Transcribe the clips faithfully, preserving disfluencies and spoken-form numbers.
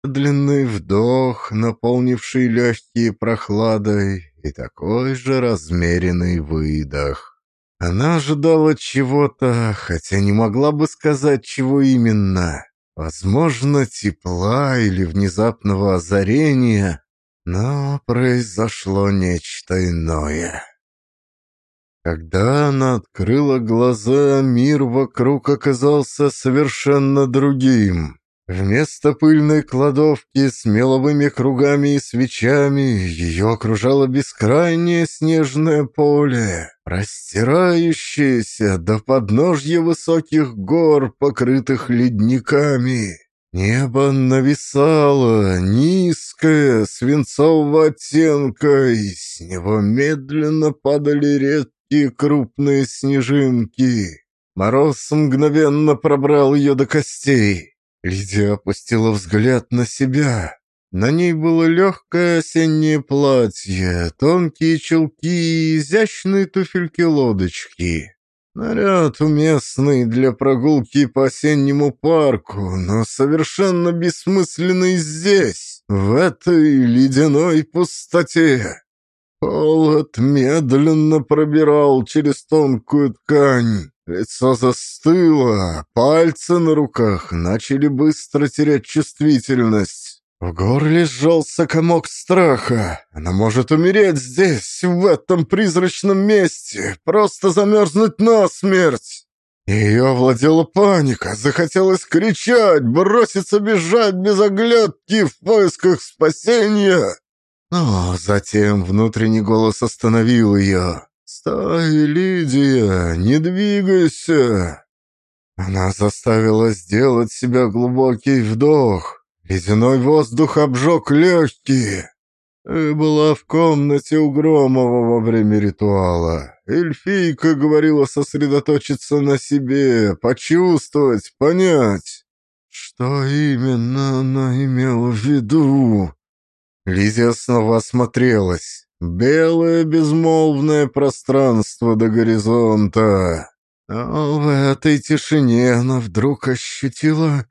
Длинный вдох, наполнивший легкие прохладой, и такой же размеренный выдох. Она ожидала чего-то, хотя не могла бы сказать, чего именно. Возможно, тепла или внезапного озарения, но произошло нечто иное. Когда она открыла глаза, мир вокруг оказался совершенно другим. Вместо пыльной кладовки с меловыми кругами и свечами ее окружало бескрайнее снежное поле, простирающееся до подножья высоких гор, покрытых ледниками. Небо нависало, низкое, свинцового оттенка, и с него медленно падали редкие крупные снежинки. Мороз мгновенно пробрал ее до костей. Лидия опустила взгляд на себя. На ней было легкое осеннее платье, тонкие чулки и изящные туфельки-лодочки. Наряд уместный для прогулки по осеннему парку, но совершенно бессмысленный здесь, в этой ледяной пустоте. Холод медленно пробирал через тонкую ткань. Лицо застыло, пальцы на руках начали быстро терять чувствительность. В горле сжался комок страха. Она может умереть здесь, в этом призрачном месте, просто замерзнуть насмерть. Ее овладела паника, захотелось кричать, броситься бежать без оглядки в поисках спасения. Но затем внутренний голос остановил ее. «Стой, Лидия, не двигайся!» Она заставила сделать себя глубокий вдох. Ледяной воздух обжег легкие. Ты была в комнате у Громова во время ритуала. Эльфийка говорила сосредоточиться на себе, почувствовать, понять. Что именно она имела в виду? Лидия снова осмотрелась. Белое безмолвное пространство до горизонта. Но в этой тишине она вдруг ощутила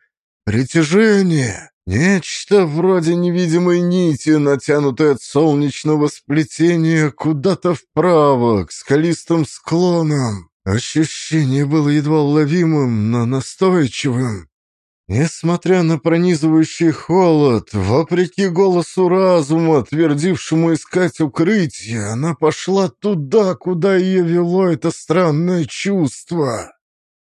притяжение. Нечто вроде невидимой нити, натянутой от солнечного сплетения куда-то вправо, к скалистым склонам. Ощущение было едва уловимым, но настойчивым. Несмотря на пронизывающий холод, вопреки голосу разума, твердившему искать укрытие, она пошла туда, куда ее вело это странное чувство.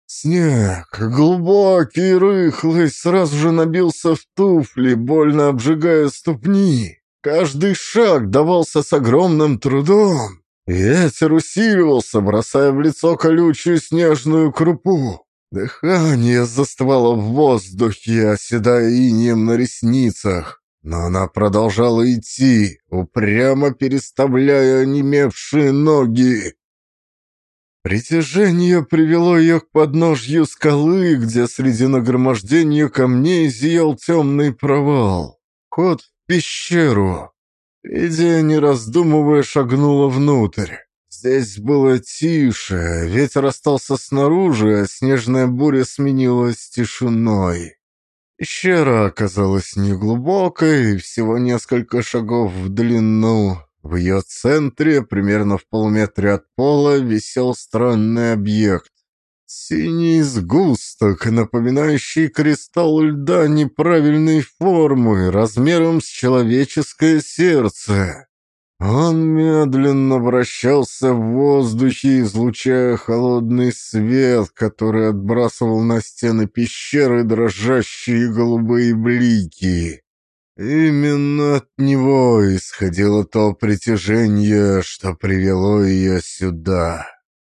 Снег, глубокий и рыхлый, сразу же набился в туфли, больно обжигая ступни. Каждый шаг давался с огромным трудом. Ветер усиливался, бросая в лицо колючую снежную крупу. Дыхание застывало в воздухе, оседая инеем на ресницах. Но она продолжала идти, упрямо переставляя онемевшие ноги. Притяжение привело ее к подножью скалы, где среди нагромождения камней зиял темный провал. Вход в пещеру. Лидия, не раздумывая, шагнула внутрь. Здесь было тише, ветер остался снаружи, а снежная буря сменилась тишиной. Пещера оказалась неглубокой, всего несколько шагов в длину. В ее центре, примерно в полуметре от пола, висел странный объект. Синий сгусток, напоминающий кристалл льда неправильной формы, размером с человеческое сердце. Он медленно вращался в воздухе, излучая холодный свет, который отбрасывал на стены пещеры дрожащие голубые блики. Именно от него исходило то притяжение, что привело ее сюда.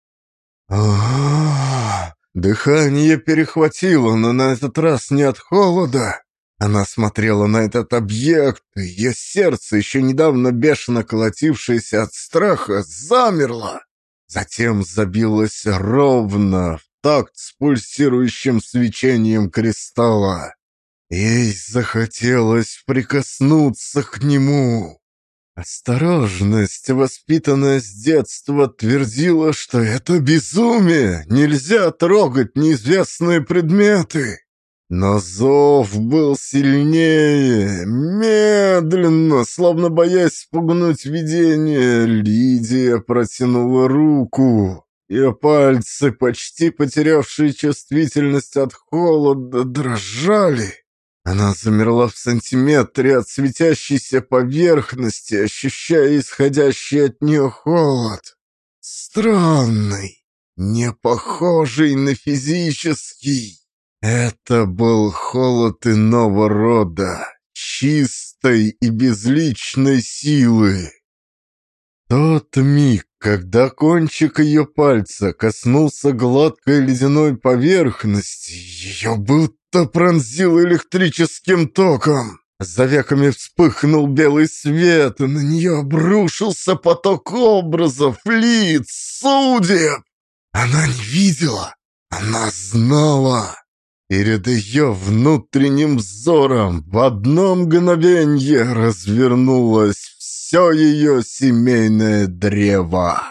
А-а-а! Дыхание перехватило, но на этот раз не от холода. Она смотрела на этот объект, и ее сердце, еще недавно бешено колотившееся от страха, замерло. Затем забилось ровно, в такт с пульсирующим свечением кристалла. Ей захотелось прикоснуться к нему. Осторожность, воспитанная с детства, твердила, что это безумие, нельзя трогать неизвестные предметы. Но зов был сильнее. Медленно, словно боясь спугнуть видение, Лидия протянула руку. Ее пальцы, почти потерявшие чувствительность от холода, дрожали. Она замерла в сантиметре от светящейся поверхности, ощущая исходящий от нее холод. Странный, не похожий на физический. Это был холод иного рода, чистой и безличной силы. Тот миг, когда кончик ее пальца коснулся гладкой ледяной поверхности, ее будто пронзил электрическим током. За веками вспыхнул белый свет, и на нее обрушился поток образов, лиц, судеб. Она не видела, она знала. Перед ее внутренним взором в одно мгновенье развернулось все ее семейное древо.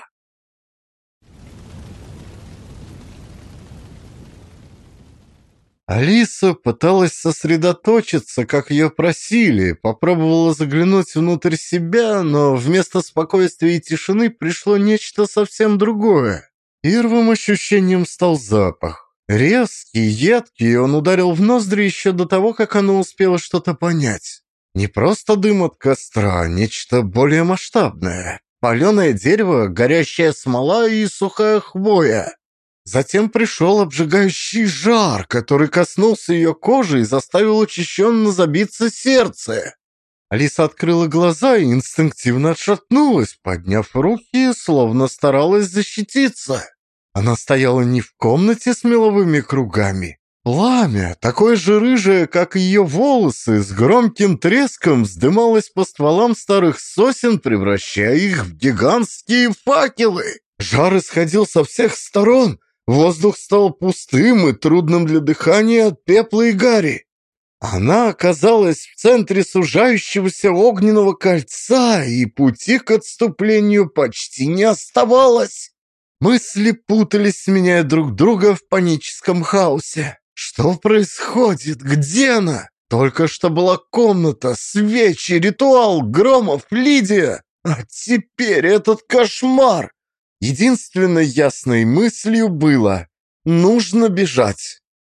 Алиса пыталась сосредоточиться, как ее просили, попробовала заглянуть внутрь себя, но вместо спокойствия и тишины пришло нечто совсем другое. Первым ощущением стал запах. Резкий, едкий, он ударил в ноздри еще до того, как она успела что-то понять. Не просто дым от костра, нечто более масштабное. Паленое дерево, горящая смола и сухая хвоя. Затем пришел обжигающий жар, который коснулся ее кожи и заставил учащенно забиться сердце. Алиса открыла глаза и инстинктивно отшатнулась, подняв руки, словно старалась защититься. Она стояла не в комнате с меловыми кругами. Пламя, такое же рыжее, как ее волосы, с громким треском вздымалось по стволам старых сосен, превращая их в гигантские факелы. Жар исходил со всех сторон. Воздух стал пустым и трудным для дыхания от пепла и гари. Она оказалась в центре сужающегося огненного кольца, и пути к отступлению почти не оставалось. Мысли путались, сменяя друг друга в паническом хаосе. Что происходит? Где она? Только что была комната, свечи, ритуал, Громов, Лидия. А теперь этот кошмар. Единственной ясной мыслью было: нужно бежать.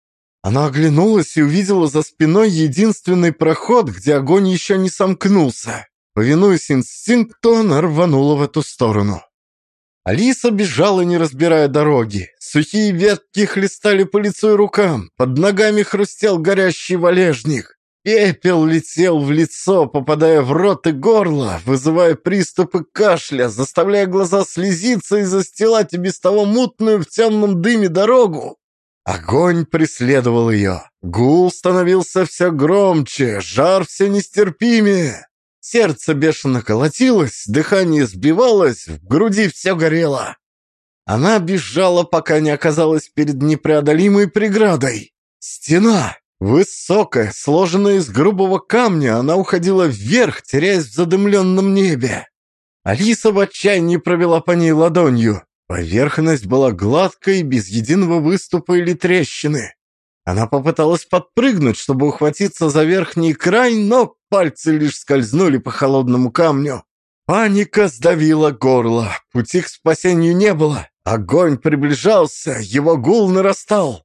Она оглянулась и увидела за спиной единственный проход, где огонь еще не сомкнулся. Повинуясь инстинкту, она рванула в эту сторону. Алиса бежала, не разбирая дороги. Сухие ветки хлестали по лицу и рукам. Под ногами хрустел горящий валежник. Пепел летел в лицо, попадая в рот и горло, вызывая приступы кашля, заставляя глаза слезиться и застилать и без того мутную в темном дыме дорогу. Огонь преследовал ее. Гул становился все громче, жар все нестерпимее. Сердце бешено колотилось, дыхание сбивалось, в груди все горело. Она бежала, пока не оказалась перед непреодолимой преградой. Стена, высокая, сложенная из грубого камня, она уходила вверх, теряясь в задымленном небе. Алиса в отчаянии провела по ней ладонью. Поверхность была гладкой, без единого выступа или трещины. Она попыталась подпрыгнуть, чтобы ухватиться за верхний край, но пальцы лишь скользнули по холодному камню. Паника сдавила горло. Пути к спасению не было. Огонь приближался, его гул нарастал.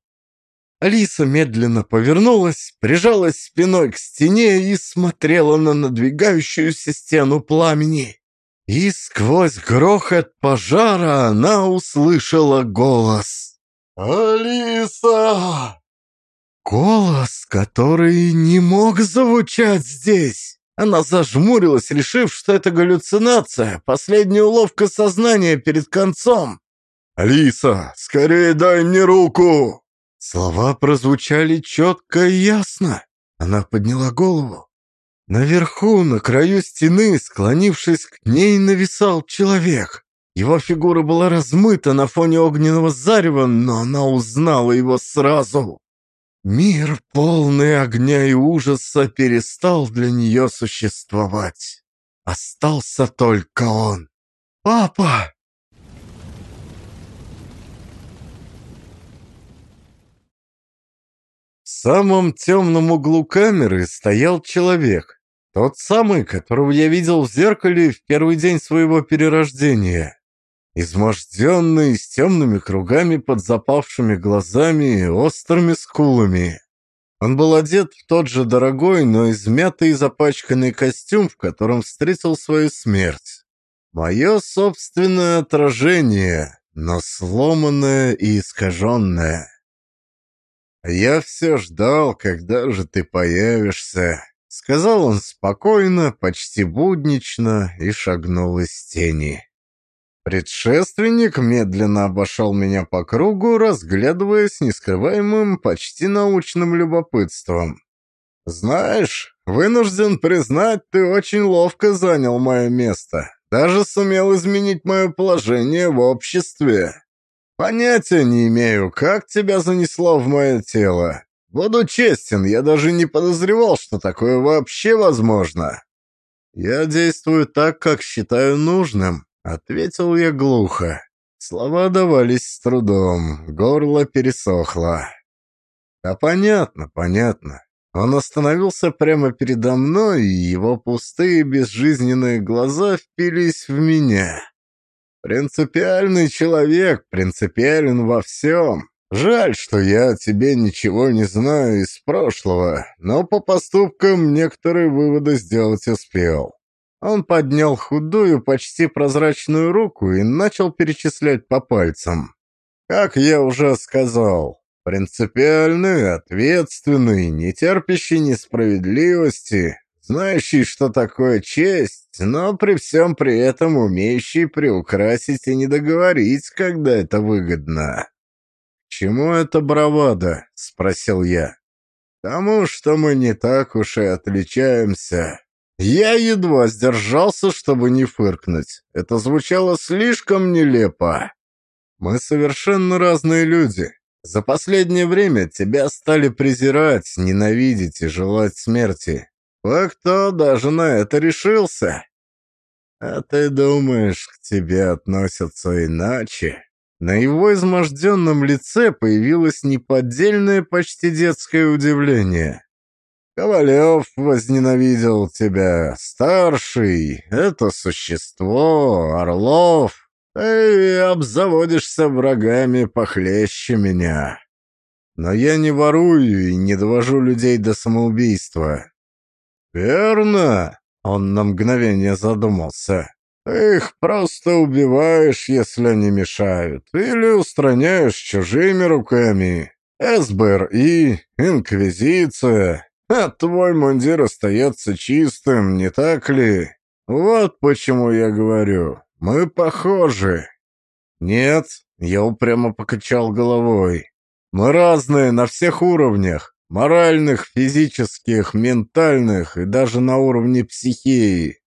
Алиса медленно повернулась, прижалась спиной к стене и смотрела на надвигающуюся стену пламени. И сквозь грохот пожара она услышала голос. «Алиса!» Голос, который не мог звучать здесь. Она зажмурилась, решив, что это галлюцинация, последняя уловка сознания перед концом. «Алиса, скорее дай мне руку!» Слова прозвучали четко и ясно. Она подняла голову. Наверху, на краю стены, склонившись к ней, нависал человек. Его фигура была размыта на фоне огненного зарева, но она узнала его сразу. Мир, полный огня и ужаса, перестал для нее существовать. Остался только он. «Папа!» самом темном углу камеры стоял человек. Тот самый, которого я видел в зеркале в первый день своего перерождения. Изможденный, с темными кругами под запавшими глазами и острыми скулами. Он был одет в тот же дорогой, но измятый и запачканный костюм, в котором встретил свою смерть. Мое собственное отражение, но сломанное и искаженное. «Я все ждал, когда же ты появишься», — сказал он спокойно, почти буднично, и шагнул из тени. Предшественник медленно обошел меня по кругу, разглядывая с нескрываемым, почти научным любопытством. «Знаешь, вынужден признать, ты очень ловко занял мое место, даже сумел изменить мое положение в обществе. Понятия не имею, как тебя занесло в мое тело. Буду честен, я даже не подозревал, что такое вообще возможно. Я действую так, как считаю нужным», — ответил я глухо. Слова давались с трудом, горло пересохло. «Да понятно, понятно». Он остановился прямо передо мной, и его пустые безжизненные глаза впились в меня. «Принципиальный человек, принципиален во всем. Жаль, что я о тебе ничего не знаю из прошлого, но по поступкам некоторые выводы сделать успел». Он поднял худую, почти прозрачную руку и начал перечислять по пальцам. «Как я уже сказал, принципиальный, ответственный, нетерпящий несправедливости, знающий, что такое честь, но при всем при этом умеющий приукрасить и не договорить, когда это выгодно». «К чему это бравада?» — спросил я. «Тому, что мы не так уж и отличаемся». Я едва сдержался, чтобы не фыркнуть. Это звучало слишком нелепо. «Мы совершенно разные люди. За последнее время тебя стали презирать, ненавидеть и желать смерти. Кое-кто даже на это решился. А ты думаешь, к тебе относятся иначе?» На его изможденном лице появилось неподдельное, почти детское удивление. «Ковалев возненавидел тебя, старший, это существо, Орлов. Ты обзаводишься врагами похлеще меня. Но я не ворую и не довожу людей до самоубийства». «Верно?» — он на мгновение задумался. «Ты их просто убиваешь, если они мешают, или устраняешь чужими руками. СБРИ, Инквизиция. А твой мундир остается чистым, не так ли? Вот почему я говорю, мы похожи». «Нет», — я упрямо покачал головой. «Мы разные на всех уровнях. Моральных, физических, ментальных и даже на уровне психии».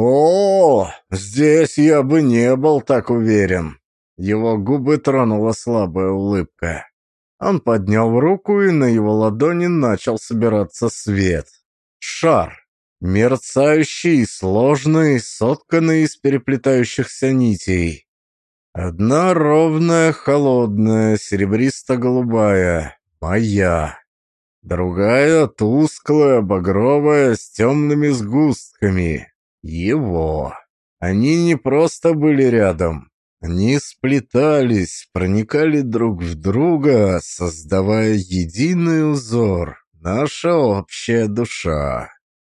«О, здесь я бы не был так уверен». Его губы тронула слабая улыбка. Он поднял руку, и на его ладони начал собираться свет. Шар. Мерцающий, сложный, сотканный из переплетающихся нитей. Одна ровная, холодная, серебристо-голубая. Моя. Другая тусклая, багровая, с темными сгустками. Его. Они не просто были рядом. Они сплетались, проникали друг в друга, создавая единый узор. Наша общая душа.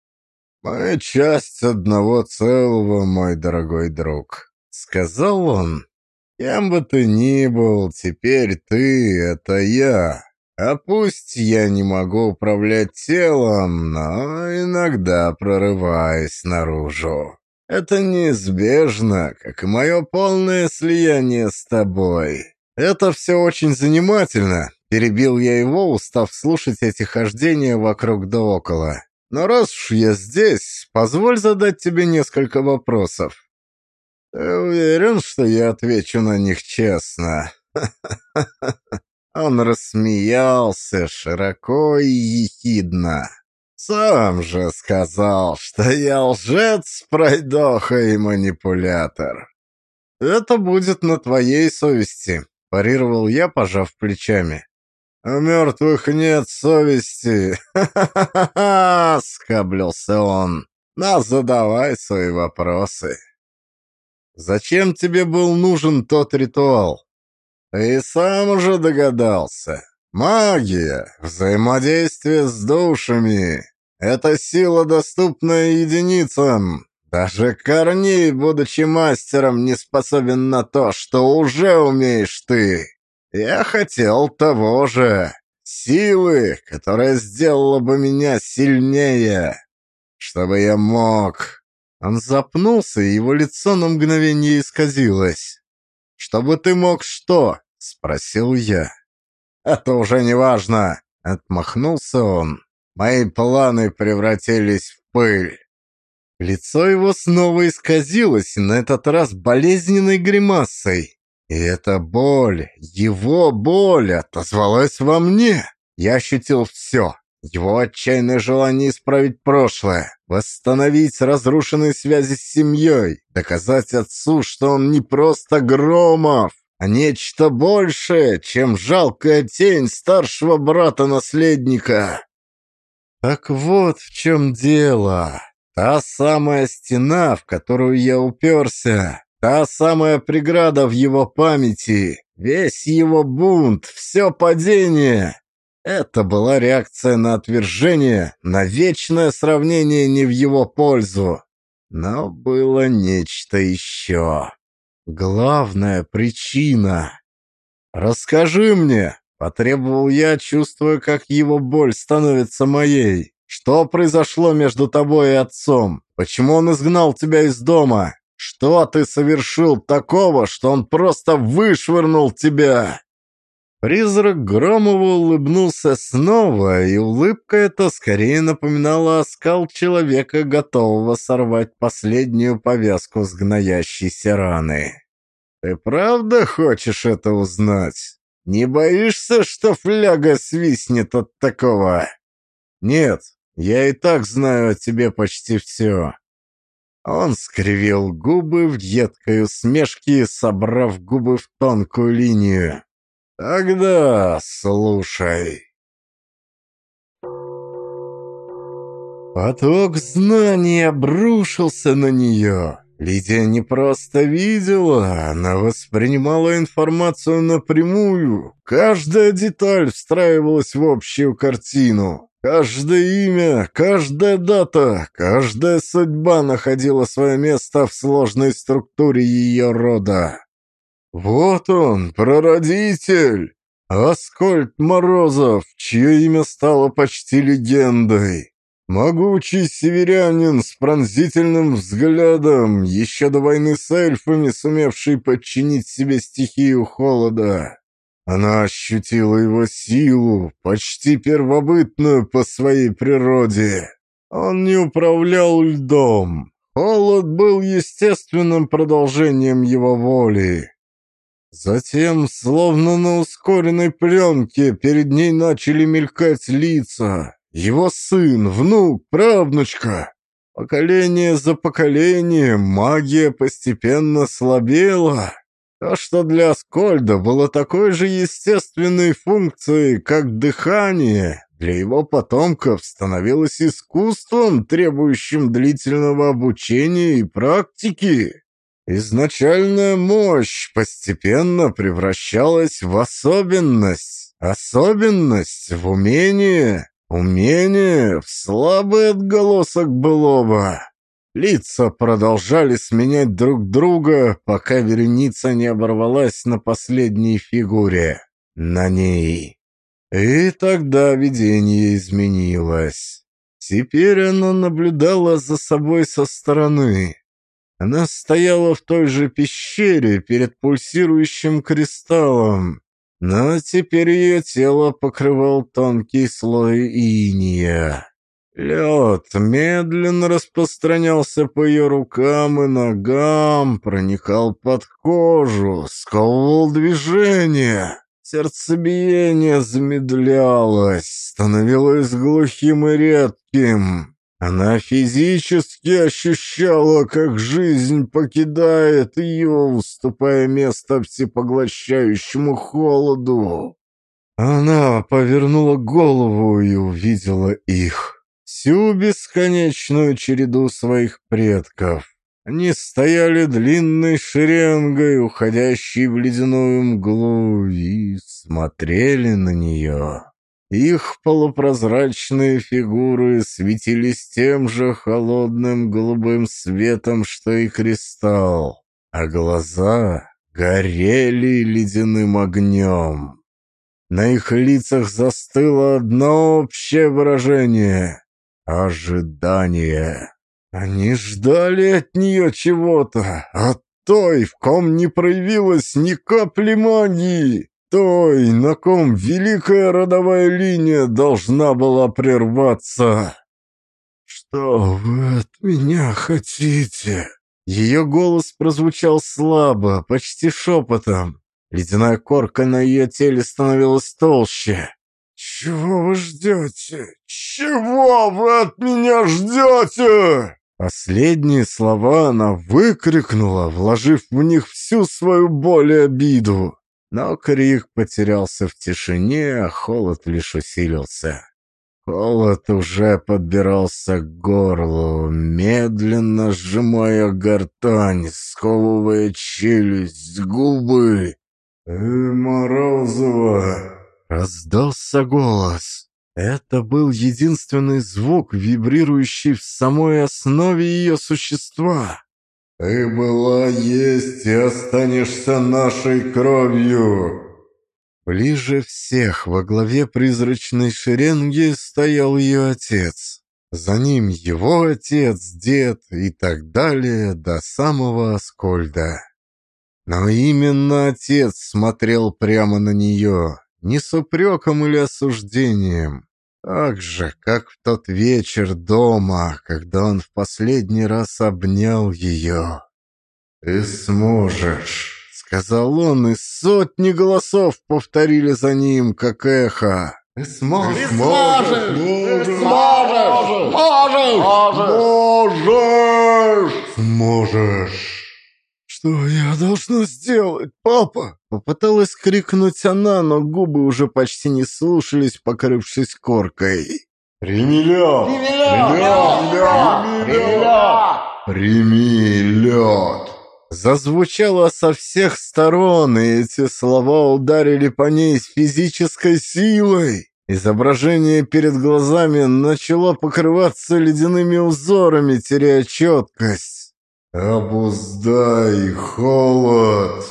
«Мы часть одного целого, мой дорогой друг», — сказал он. «Кем бы ты ни был, теперь ты — это я. А пусть я не могу управлять телом, но иногда прорываюсь наружу. Это неизбежно, как и мое полное слияние с тобой. Это все очень занимательно», — перебил я его, устав слушать эти хождения вокруг да около. «Но раз уж я здесь, позволь задать тебе несколько вопросов». «Ты уверен, что я отвечу на них честно?» Он рассмеялся широко и ехидно. «Сам же сказал, что я лжец, пройдоха и манипулятор». «Это будет на твоей совести», — парировал я, пожав плечами. У мертвых нет совести. Ха-ха-ха-ха!» — скаблился он. «Но задавай свои вопросы. Зачем тебе был нужен тот ритуал? Ты сам уже догадался. Магия, взаимодействие с душами — это сила, доступная единицам. Даже Корней, будучи мастером, не способен на то, что уже умеешь ты. Я хотел того же. Силы, которая сделала бы меня сильнее. Чтобы я мог...» Он запнулся, и его лицо на мгновение исказилось. «Чтобы ты мог что?» — спросил я. «Это уже не важно», — отмахнулся он. «Мои планы превратились в пыль». Лицо его снова исказилось, и на этот раз болезненной гримасой. И эта боль, его боль, отозвалась во мне. Я ощутил все. Его отчаянное желание исправить прошлое, восстановить разрушенные связи с семьей, доказать отцу, что он не просто Громов, а нечто большее, чем жалкая тень старшего брата-наследника. Так вот в чем дело. Та самая стена, в которую я уперся, та самая преграда в его памяти, весь его бунт, все падение. Это была реакция на отвержение, на вечное сравнение не в его пользу. Но было нечто еще. Главная причина. «Расскажи мне», — потребовал я, чувствуя, как его боль становится моей. «Что произошло между тобой и отцом? Почему он изгнал тебя из дома? Что ты совершил такого, что он просто вышвырнул тебя?» Призрак Громова улыбнулся снова, и улыбка эта скорее напоминала оскал человека, готового сорвать последнюю повязку с гноящейся раны. «Ты правда хочешь это узнать? Не боишься, что фляга свистнет от такого?» «Нет, я и так знаю о тебе почти все». Он скривил губы в едкой усмешке, собрав губы в тонкую линию. «Тогда слушай». Поток знаний обрушился на нее. Лидия не просто видела, она воспринимала информацию напрямую. Каждая деталь встраивалась в общую картину. Каждое имя, каждая дата, каждая судьба находила свое место в сложной структуре ее рода. Вот он, прародитель, Аскольд Морозов, чье имя стало почти легендой. Могучий северянин с пронзительным взглядом, еще до войны с эльфами, сумевший подчинить себе стихию холода. Она ощутила его силу, почти первобытную по своей природе. Он не управлял льдом. Холод был естественным продолжением его воли. Затем, словно на ускоренной пленке, перед ней начали мелькать лица. Его сын, внук, правнучка. Поколение за поколением магия постепенно слабела. То, что для Аскольда было такой же естественной функцией, как дыхание, для его потомков становилось искусством, требующим длительного обучения и практики. Изначальная мощь постепенно превращалась в особенность, особенность в умение, умение в слабый отголосок былого. Лица продолжали сменять друг друга, пока вереница не оборвалась на последней фигуре, на ней. И тогда видение изменилось. Теперь она наблюдала за собой со стороны. Она стояла в той же пещере перед пульсирующим кристаллом, но теперь ее тело покрывал тонкий слой иния. Лед медленно распространялся по ее рукам и ногам, проникал под кожу, сковывал движение. Сердцебиение замедлялось, становилось глухим и редким. Она физически ощущала, как жизнь покидает ее, уступая место всепоглощающему холоду. Она повернула голову и увидела их. Всю бесконечную череду своих предков. Они стояли длинной шеренгой, уходящей в ледяную мглу, и смотрели на нее. Их полупрозрачные фигуры светились тем же холодным голубым светом, что и кристалл, а глаза горели ледяным огнем. На их лицах застыло одно общее выражение — ожидание. Они ждали от нее чего-то, от той, в ком не проявилось ни капли магии, той, на ком великая родовая линия должна была прерваться. «Что вы от меня хотите?» Ее голос прозвучал слабо, почти шепотом. Ледяная корка на ее теле становилась толще. «Чего вы ждете? Чего вы от меня ждете?» Последние слова она выкрикнула, вложив в них всю свою боль и обиду. Но крик потерялся в тишине, а холод лишь усилился. Холод уже подбирался к горлу, медленно сжимая гортань, сковывая челюсть, губы. «Э, Морозова!» — раздался голос. Это был единственный звук, вибрирующий в самой основе ее существа. «Ты была, есть и останешься нашей кровью!» Ближе всех во главе призрачной шеренги стоял ее отец. За ним его отец, дед и так далее до самого Аскольда. Но именно отец смотрел прямо на нее, не с упреком или осуждением. Так же, как в тот вечер дома, когда он в последний раз обнял ее. «Ты сможешь», — сказал он, и сотни голосов повторили за ним, как эхо. «Ты сможешь! Ты сможешь! Ты сможешь! Можешь! Можешь! Сможешь!» «Что я должна сделать, папа?» Попыталась крикнуть она, но губы уже почти не слушались, покрывшись коркой. «Прими лед! Прими лед! Прими лед! Прими лед!» Зазвучало со всех сторон, и эти слова ударили по ней с физической силой. Изображение перед глазами начало покрываться ледяными узорами, теряя четкость. «Обуздай холод!»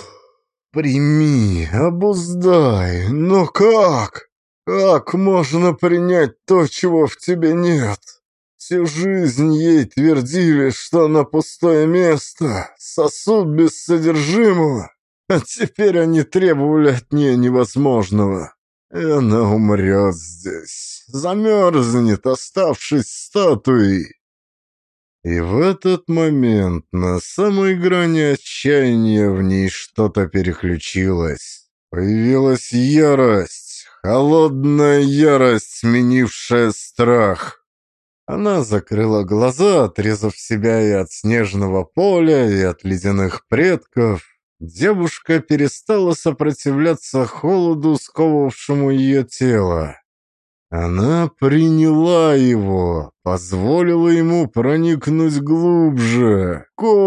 «Прими, обуздай, но как? Как можно принять то, чего в тебе нет? Всю жизнь ей твердили, что она пустое место, сосуд без содержимого, а теперь они требовали от нее невозможного. И она умрет здесь, замерзнет, оставшись статуей». И в этот момент на самой грани отчаяния в ней что-то переключилось. Появилась ярость, холодная ярость, сменившая страх. Она закрыла глаза, отрезав себя и от снежного поля, и от ледяных предков. Девушка перестала сопротивляться холоду, сковывавшему ее тело. Она приняла его, позволила ему проникнуть глубже,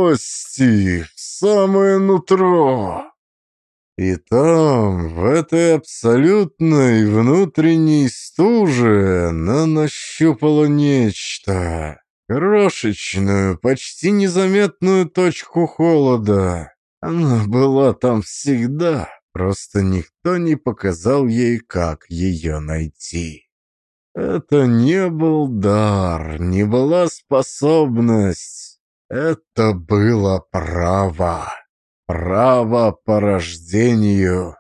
кости, в самое нутро. И там, в этой абсолютной внутренней стуже, она нащупала нечто. Крошечную, почти незаметную точку холода. Она была там всегда, просто никто не показал ей, как ее найти. Это не был дар, не была способность. Это было право. Право по рождению.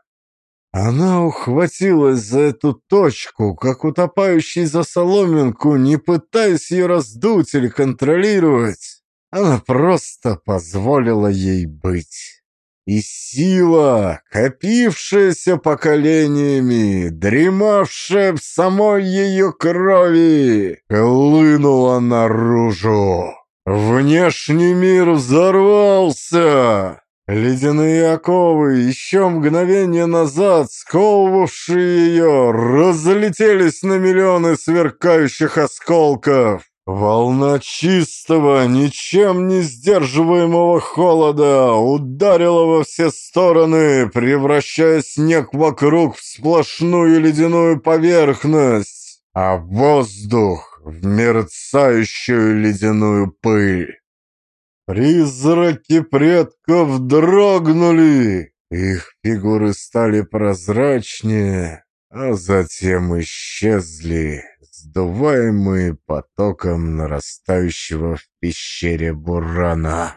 Она ухватилась за эту точку, как утопающий за соломинку, не пытаясь ее раздуть или контролировать. Она просто позволила ей быть. И сила, копившаяся поколениями, дремавшая в самой ее крови, хлынула наружу. Внешний мир взорвался. Ледяные оковы, еще мгновение назад сковывавшие ее, разлетелись на миллионы сверкающих осколков. Волна чистого, ничем не сдерживаемого холода ударила во все стороны, превращая снег вокруг в сплошную ледяную поверхность, а воздух в мерцающую ледяную пыль. Призраки предков дрогнули, их фигуры стали прозрачнее, а затем исчезли, сдуваемые потоком нарастающего в пещере бурана.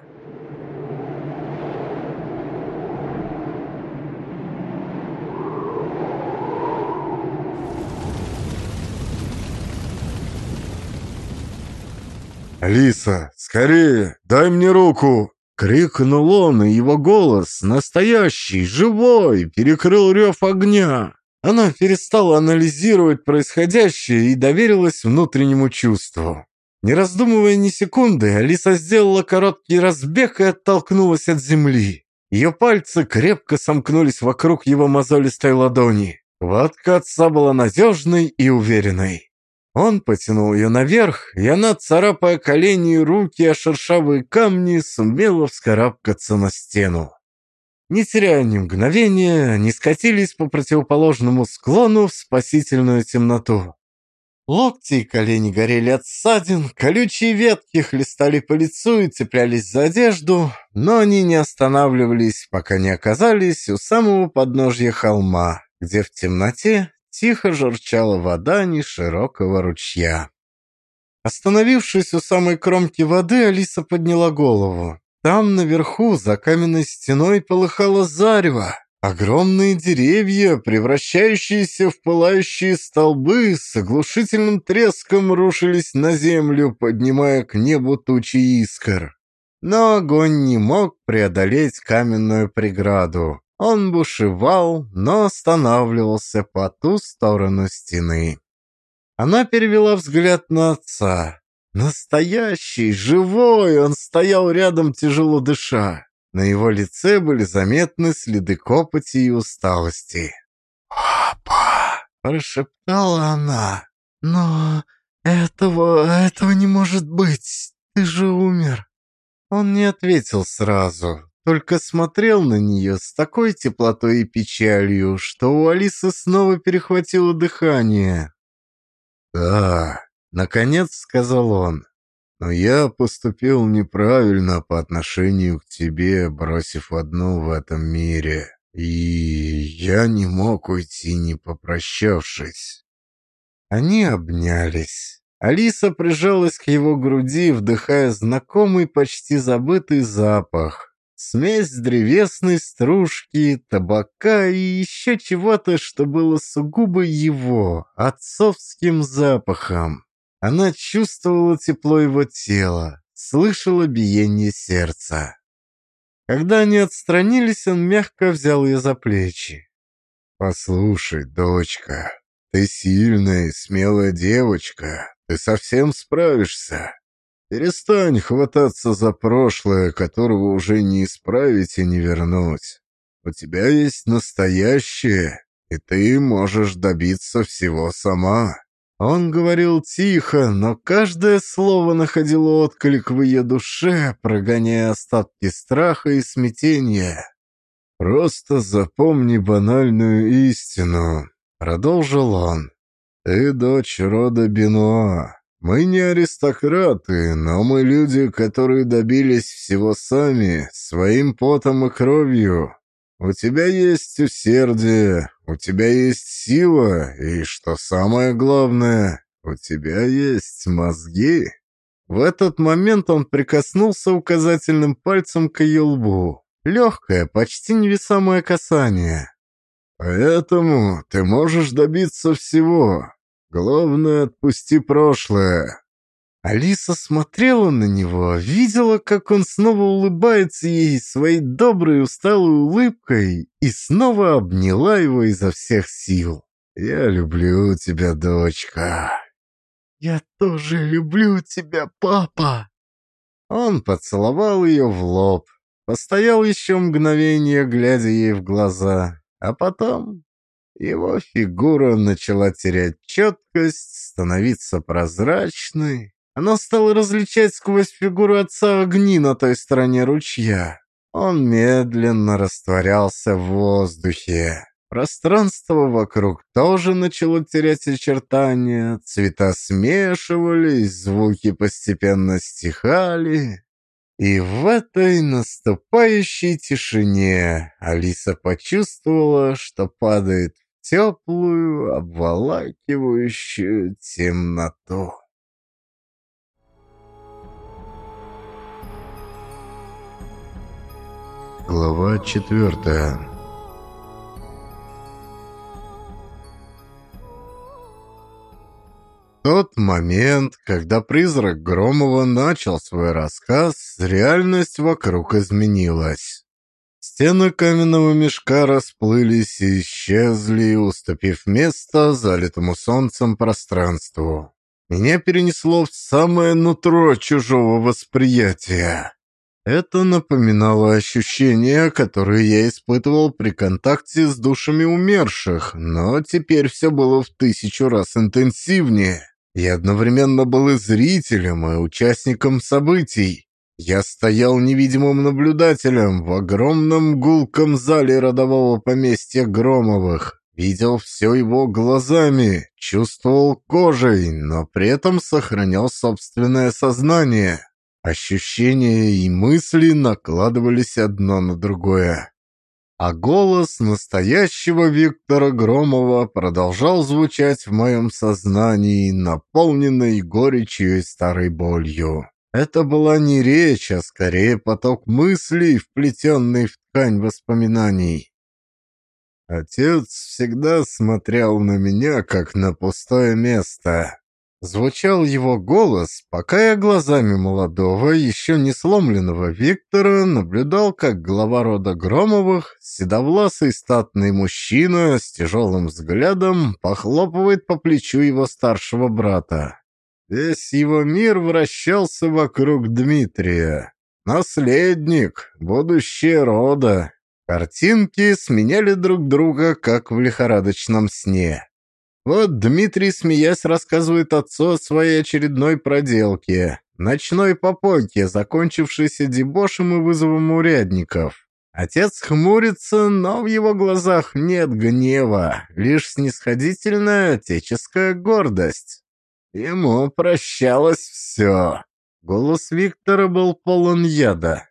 «Алиса, скорее, дай мне руку!» — крикнул он, и его голос, настоящий, живой, перекрыл рев огня. Она перестала анализировать происходящее и доверилась внутреннему чувству. Не раздумывая ни секунды, Алиса сделала короткий разбег и оттолкнулась от земли. Ее пальцы крепко сомкнулись вокруг его мозолистой ладони. Хватка отца была надежной и уверенной. Он потянул ее наверх, и она, царапая колени и руки о шершавые камни, сумела вскарабкаться на стену. Не теряя ни мгновения, они скатились по противоположному склону в спасительную темноту. Локти и колени горели от ссадин, колючие ветки хлестали по лицу и цеплялись за одежду, но они не останавливались, пока не оказались у самого подножья холма, где в темноте тихо журчала вода неширокого ручья. Остановившись у самой кромки воды, Алиса подняла голову. Там, наверху, за каменной стеной, полыхало зарево. Огромные деревья, превращающиеся в пылающие столбы, с оглушительным треском рушились на землю, поднимая к небу тучи искр. Но огонь не мог преодолеть каменную преграду. Он бушевал, но останавливался по ту сторону стены. Она перевела взгляд на отца. Настоящий, живой, он стоял рядом, тяжело дыша. На его лице были заметны следы копоти и усталости. «Папа!» – прошептала она. «Но этого, этого не может быть, ты же умер!» Он не ответил сразу. Только смотрел на нее с такой теплотой и печалью, что у Алисы снова перехватило дыхание. «Да», — наконец сказал он, — «но я поступил неправильно по отношению к тебе, бросив одну в этом мире, и я не мог уйти, не попрощавшись». Они обнялись. Алиса прижалась к его груди, вдыхая знакомый, почти забытый запах. Смесь древесной стружки, табака и еще чего-то, что было сугубо его, отцовским запахом. Она чувствовала тепло его тела, слышала биение сердца. Когда они отстранились, он мягко взял ее за плечи. «Послушай, дочка, ты сильная и смелая девочка, ты совсем справишься. Перестань хвататься за прошлое, которого уже не исправить и не вернуть. У тебя есть настоящее, и ты можешь добиться всего сама». Он говорил тихо, но каждое слово находило отклик в ее душе, прогоняя остатки страха и смятения. «Просто запомни банальную истину», — продолжил он. «Ты дочь рода Бенуа. Мы не аристократы, но мы люди, которые добились всего сами, своим потом и кровью. У тебя есть усердие, у тебя есть сила, и, что самое главное, у тебя есть мозги». В этот момент он прикоснулся указательным пальцем к ее лбу. Легкое, почти невесомое касание. «Поэтому ты можешь добиться всего. Главное, отпусти прошлое». Алиса смотрела на него, видела, как он снова улыбается ей своей доброй усталой улыбкой и снова обняла его изо всех сил. «Я люблю тебя, дочка». «Я тоже люблю тебя, папа». Он поцеловал ее в лоб. Постоял еще мгновение, глядя ей в глаза, а потом его фигура начала терять четкость, становиться прозрачной. Она стала различать сквозь фигуру отца огни на той стороне ручья. Он медленно растворялся в воздухе. Пространство вокруг тоже начало терять очертания, цвета смешивались, звуки постепенно стихали. И в этой наступающей тишине Алиса почувствовала, что падает в теплую, обволакивающую темноту. Глава четвертая. тот момент, когда призрак Громова начал свой рассказ, реальность вокруг изменилась. Стены каменного мешка расплылись и исчезли, уступив место залитому солнцем пространству. Меня перенесло в самое нутро чужого восприятия. Это напоминало ощущения, которые я испытывал при контакте с душами умерших, но теперь все было в тысячу раз интенсивнее. Я одновременно был и зрителем, и участником событий. Я стоял невидимым наблюдателем в огромном гулком зале родового поместья Громовых. Видел все его глазами, чувствовал кожей, но при этом сохранял собственное сознание. Ощущения и мысли накладывались одно на другое. А голос настоящего Виктора Громова продолжал звучать в моем сознании, наполненный горечью и старой болью. Это была не речь, а скорее поток мыслей, вплетенный в ткань воспоминаний. Отец всегда смотрел на меня, как на пустое место. Звучал его голос, пока я глазами молодого, еще не сломленного Виктора наблюдал, как глава рода Громовых, седовласый статный мужчина с тяжелым взглядом, похлопывает по плечу его старшего брата. Весь его мир вращался вокруг Дмитрия. Наследник, будущее рода. Картинки сменяли друг друга, как в лихорадочном сне. Вот Дмитрий, смеясь, рассказывает отцу о своей очередной проделке. Ночной попойке, закончившейся дебошем и вызовом урядников. Отец хмурится, но в его глазах нет гнева, лишь снисходительная отеческая гордость. Ему прощалось все. Голос Виктора был полон яда.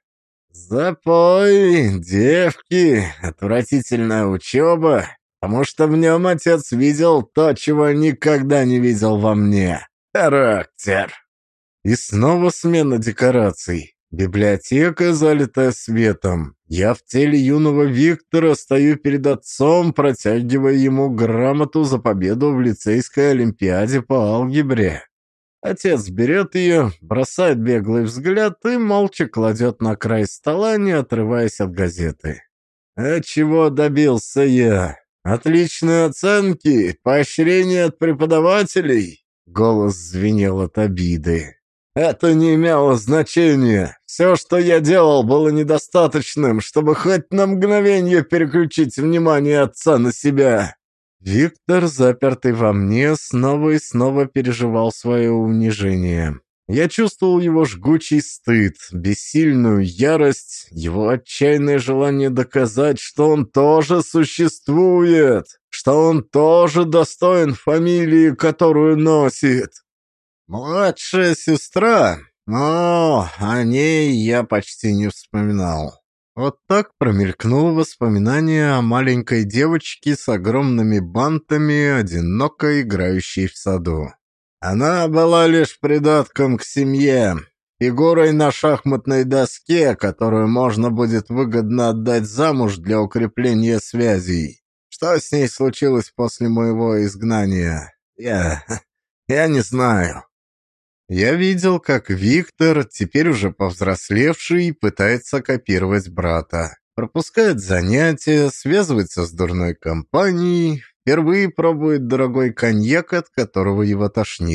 «Запой, девки, отвратительная учеба». Потому что в нем отец видел то, чего никогда не видел во мне. Характер. И снова смена декораций. Библиотека, залитая светом. Я в теле юного Виктора стою перед отцом, протягивая ему грамоту за победу в лицейской олимпиаде по алгебре. Отец берет ее, бросает беглый взгляд и молча кладет на край стола, не отрываясь от газеты. А чего добился я? Отличные оценки, поощрение от преподавателей. Голос звенел от обиды. Это не имело значения. Все, что я делал, было недостаточным, чтобы хоть на мгновение переключить внимание отца на себя. Виктор, запертый во мне, снова и снова переживал свое унижение. Я чувствовал его жгучий стыд, бессильную ярость, его отчаянное желание доказать, что он тоже существует, что он тоже достоин фамилии, которую носит. Младшая сестра? О, о ней я почти не вспоминал. Вот так промелькнуло воспоминание о маленькой девочке с огромными бантами, одиноко играющей в саду. Она была лишь придатком к семье, фигурой на шахматной доске, которую можно будет выгодно отдать замуж для укрепления связей. Что с ней случилось после моего изгнания? Я... я не знаю. Я видел, как Виктор, теперь уже повзрослевший, пытается копировать брата. Пропускает занятия, связывается с дурной компанией, впервые пробует дорогой коньяк, от которого его тошнит.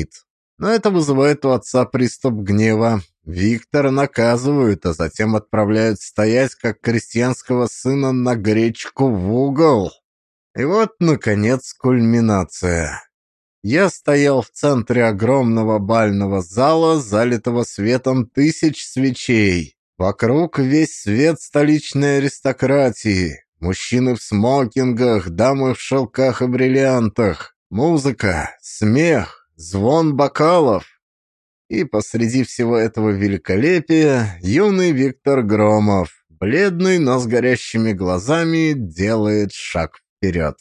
Но это вызывает у отца приступ гнева. Виктора наказывают, а затем отправляют стоять, как крестьянского сына, на гречку в угол. И вот, наконец, кульминация. Я стоял в центре огромного бального зала, залитого светом тысяч свечей. Вокруг весь свет столичной аристократии. Мужчины в смокингах, дамы в шелках и бриллиантах. Музыка, смех, звон бокалов. И посреди всего этого великолепия юный Виктор Громов, бледный, но с горящими глазами, делает шаг вперед.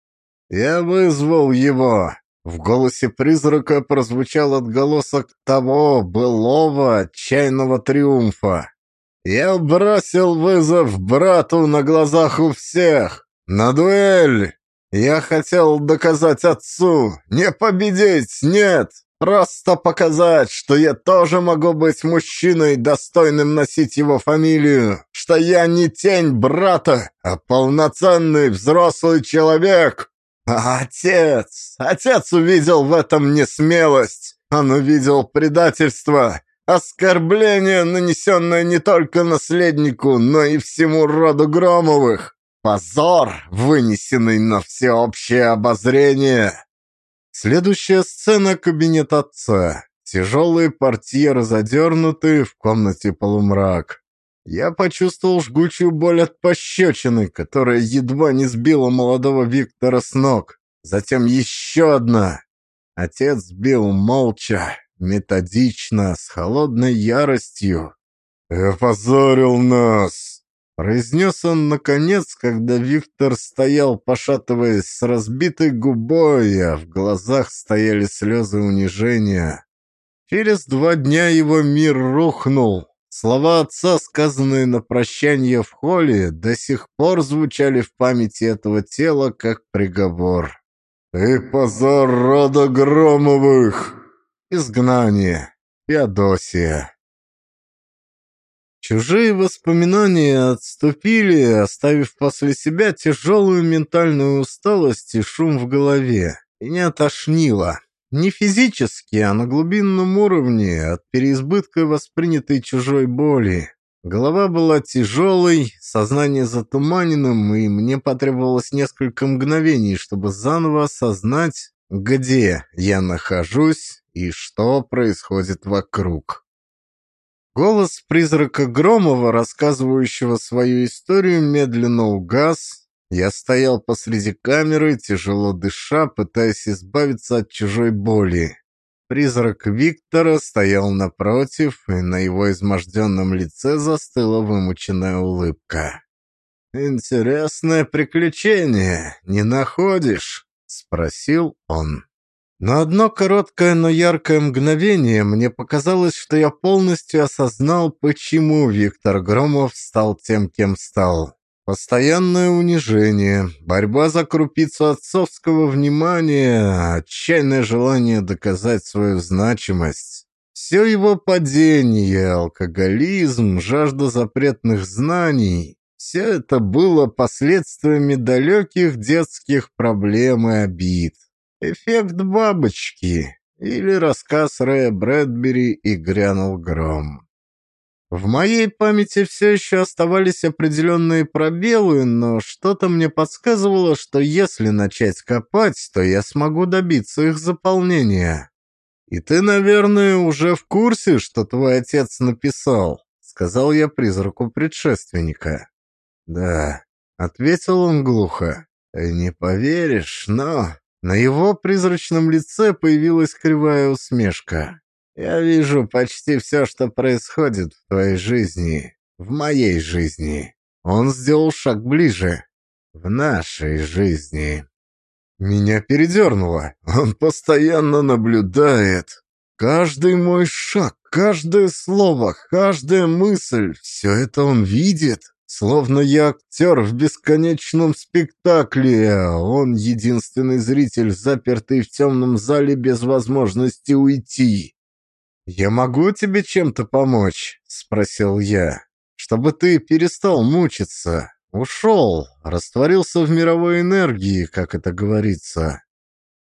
Я вызвал его. В голосе призрака прозвучал отголосок того былого отчаянного триумфа. Я бросил вызов брату на глазах у всех. На дуэль. Я хотел доказать отцу. Не победить, нет. Просто показать, что я тоже могу быть мужчиной, достойным носить его фамилию. Что я не тень брата, а полноценный взрослый человек. А отец, отец увидел в этом не смелость. Он увидел предательство. Оскорбление, нанесенное не только наследнику, но и всему роду Громовых. Позор, вынесенный на всеобщее обозрение. Следующая сцена — кабинет отца. Тяжелые портьеры задернуты, в комнате полумрак. Я почувствовал жгучую боль от пощечины, которая едва не сбила молодого Виктора с ног. Затем еще одна. Отец бил молча, методично, с холодной яростью. «Ты опозорил нас!» — произнес он наконец, когда Виктор стоял, пошатываясь с разбитой губой, а в глазах стояли слезы унижения. Через два дня его мир рухнул. Слова отца, сказанные на прощание в холле, до сих пор звучали в памяти этого тела как приговор. «Ты позор рода Громовых!» Изгнание. Феодосия. Чужие воспоминания отступили, оставив после себя тяжелую ментальную усталость и шум в голове. И не отошнило. Не физически, а на глубинном уровне, от переизбытка воспринятой чужой боли. Голова была тяжелой, сознание затуманенным, и мне потребовалось несколько мгновений, чтобы заново осознать, где я нахожусь и что происходит вокруг. Голос призрака Громова, рассказывающего свою историю, медленно угас. Я стоял посреди камеры, тяжело дыша, пытаясь избавиться от чужой боли. Призрак Виктора стоял напротив, и на его изможденном лице застыла вымученная улыбка. «Интересное приключение, не находишь?» — спросил он. На одно короткое, но яркое мгновение мне показалось, что я полностью осознал, почему Виктор Громов стал тем, кем стал. Постоянное унижение, борьба за крупицу отцовского внимания, отчаянное желание доказать свою значимость. Все его падение, алкоголизм, жажда запретных знаний — все это было последствиями далеких детских проблем и обид. Эффект бабочки или рассказ Рэя Брэдбери «И грянул гром». В моей памяти все еще оставались определенные пробелы, но что-то мне подсказывало, что если начать копать, то я смогу добиться их заполнения. «И ты, наверное, уже в курсе, что твой отец написал?» — сказал я призраку предшественника. «Да», — ответил он глухо. «Не поверишь, но...» На его призрачном лице появилась кривая усмешка. «Я вижу почти все, что происходит в твоей жизни, в моей жизни». Он сделал шаг ближе. «В нашей жизни». Меня передернуло. Он постоянно наблюдает. Каждый мой шаг, каждое слово, каждая мысль — все это он видит. Словно я актер в бесконечном спектакле, а он единственный зритель, запертый в темном зале без возможности уйти. «Я могу тебе чем-то помочь?» — спросил я. «Чтобы ты перестал мучиться, ушел, растворился в мировой энергии, как это говорится».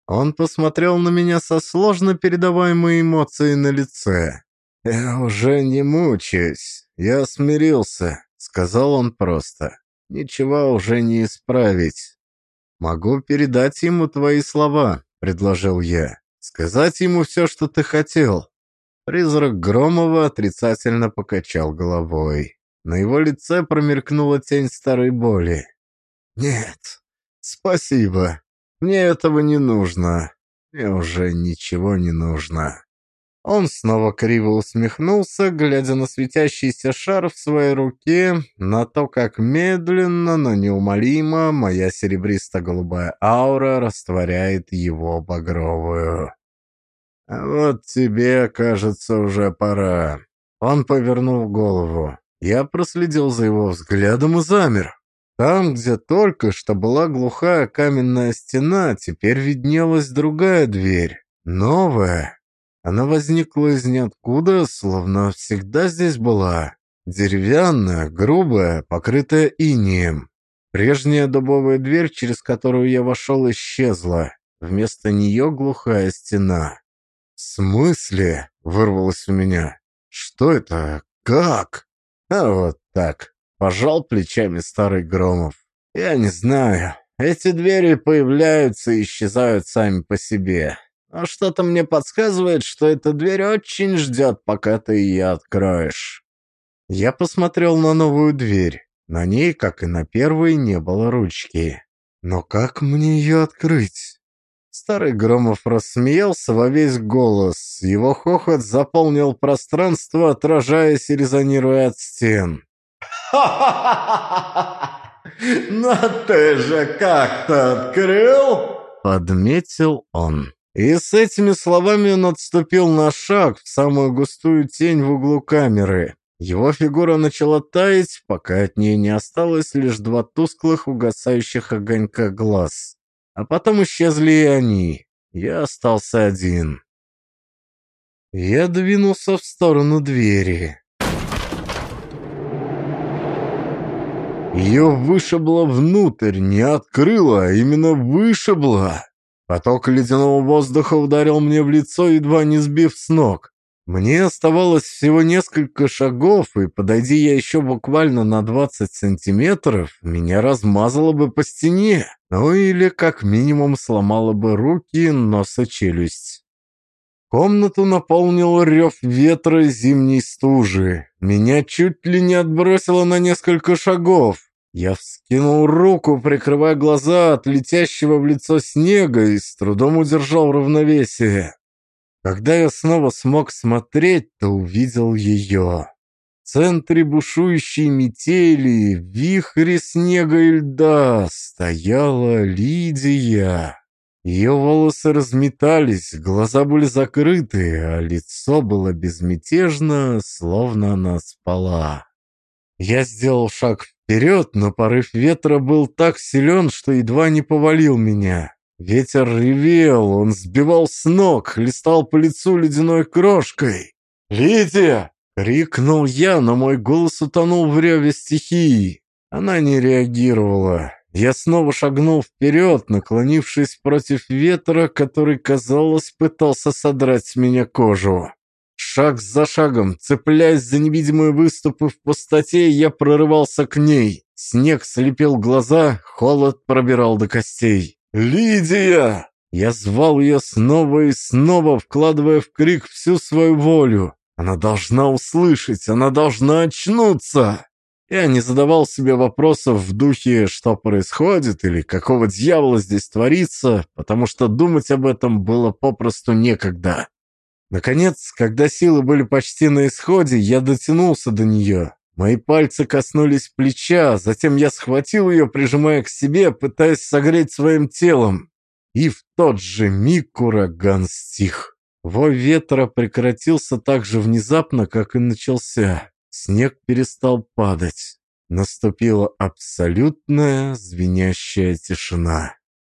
Он посмотрел на меня со сложно передаваемой эмоцией на лице. «Я уже не мучаюсь. Я смирился», — сказал он просто. «Ничего уже не исправить». «Могу передать ему твои слова», — предложил я. «Сказать ему все, что ты хотел». Призрак Громова отрицательно покачал головой. На его лице промелькнула тень старой боли. «Нет, спасибо. Мне этого не нужно. Мне уже ничего не нужно». Он снова криво усмехнулся, глядя на светящийся шар в своей руке, на то, как медленно, но неумолимо моя серебристо-голубая аура растворяет его багровую. «А вот тебе, кажется, уже пора». Он повернул голову. Я проследил за его взглядом и замер. Там, где только что была глухая каменная стена, теперь виднелась другая дверь, новая. Она возникла из ниоткуда, словно всегда здесь была. Деревянная, грубая, покрытая инеем. Прежняя дубовая дверь, через которую я вошел, исчезла. Вместо нее глухая стена. «В смысле?» — вырвалось у меня. «Что это? Как?» «А вот так», — пожал плечами старый Громов. «Я не знаю. Эти двери появляются и исчезают сами по себе. Но что-то мне подсказывает, что эта дверь очень ждет, пока ты ее откроешь». Я посмотрел на новую дверь. На ней, как и на первой, не было ручки. «Но как мне ее открыть?» Старый Громов рассмеялся во весь голос. Его хохот заполнил пространство, отражаясь и резонируя от стен. «Ха-ха-ха! Ну ты же как-то открыл!» — подметил он. И с этими словами он отступил на шаг в самую густую тень в углу камеры. Его фигура начала таять, пока от нее не осталось лишь два тусклых угасающих огонька глаз. А потом исчезли и они. Я остался один. Я двинулся в сторону двери. Ее вышибло внутрь, не открыло, а именно вышибло. Поток ледяного воздуха ударил мне в лицо, едва не сбив с ног. Мне оставалось всего несколько шагов, и, подойди я еще буквально на двадцать сантиметров, меня размазало бы по стене, ну или как минимум сломало бы руки, нос и челюсть. Комнату наполнил рев ветра и зимней стужи. Меня чуть ли не отбросило на несколько шагов. Я вскинул руку, прикрывая глаза от летящего в лицо снега, и с трудом удержал равновесие. Когда я снова смог смотреть, то увидел ее. В центре бушующей метели, в вихре снега и льда, стояла Лидия. Ее волосы разметались, глаза были закрыты, а лицо было безмятежно, словно она спала. Я сделал шаг вперед, но порыв ветра был так силен, что едва не повалил меня. Ветер ревел, он сбивал с ног, хлестал по лицу ледяной крошкой. «Лидия!» — крикнул я, но мой голос утонул в реве стихии. Она не реагировала. Я снова шагнул вперед, наклонившись против ветра, который, казалось, пытался содрать с меня кожу. Шаг за шагом, цепляясь за невидимые выступы в пустоте, я прорывался к ней. Снег слепил глаза, холод пробирал до костей. «Лидия!» Я звал ее снова и снова, вкладывая в крик всю свою волю. Она должна услышать, она должна очнуться. Я не задавал себе вопросов в духе, что происходит или какого дьявола здесь творится, потому что думать об этом было попросту некогда. Наконец, когда силы были почти на исходе, я дотянулся до нее. Мои пальцы коснулись плеча, затем я схватил ее, прижимая к себе, пытаясь согреть своим телом. И в тот же миг ураган стих. Вой ветра прекратился так же внезапно, как и начался. Снег перестал падать. Наступила абсолютная звенящая тишина.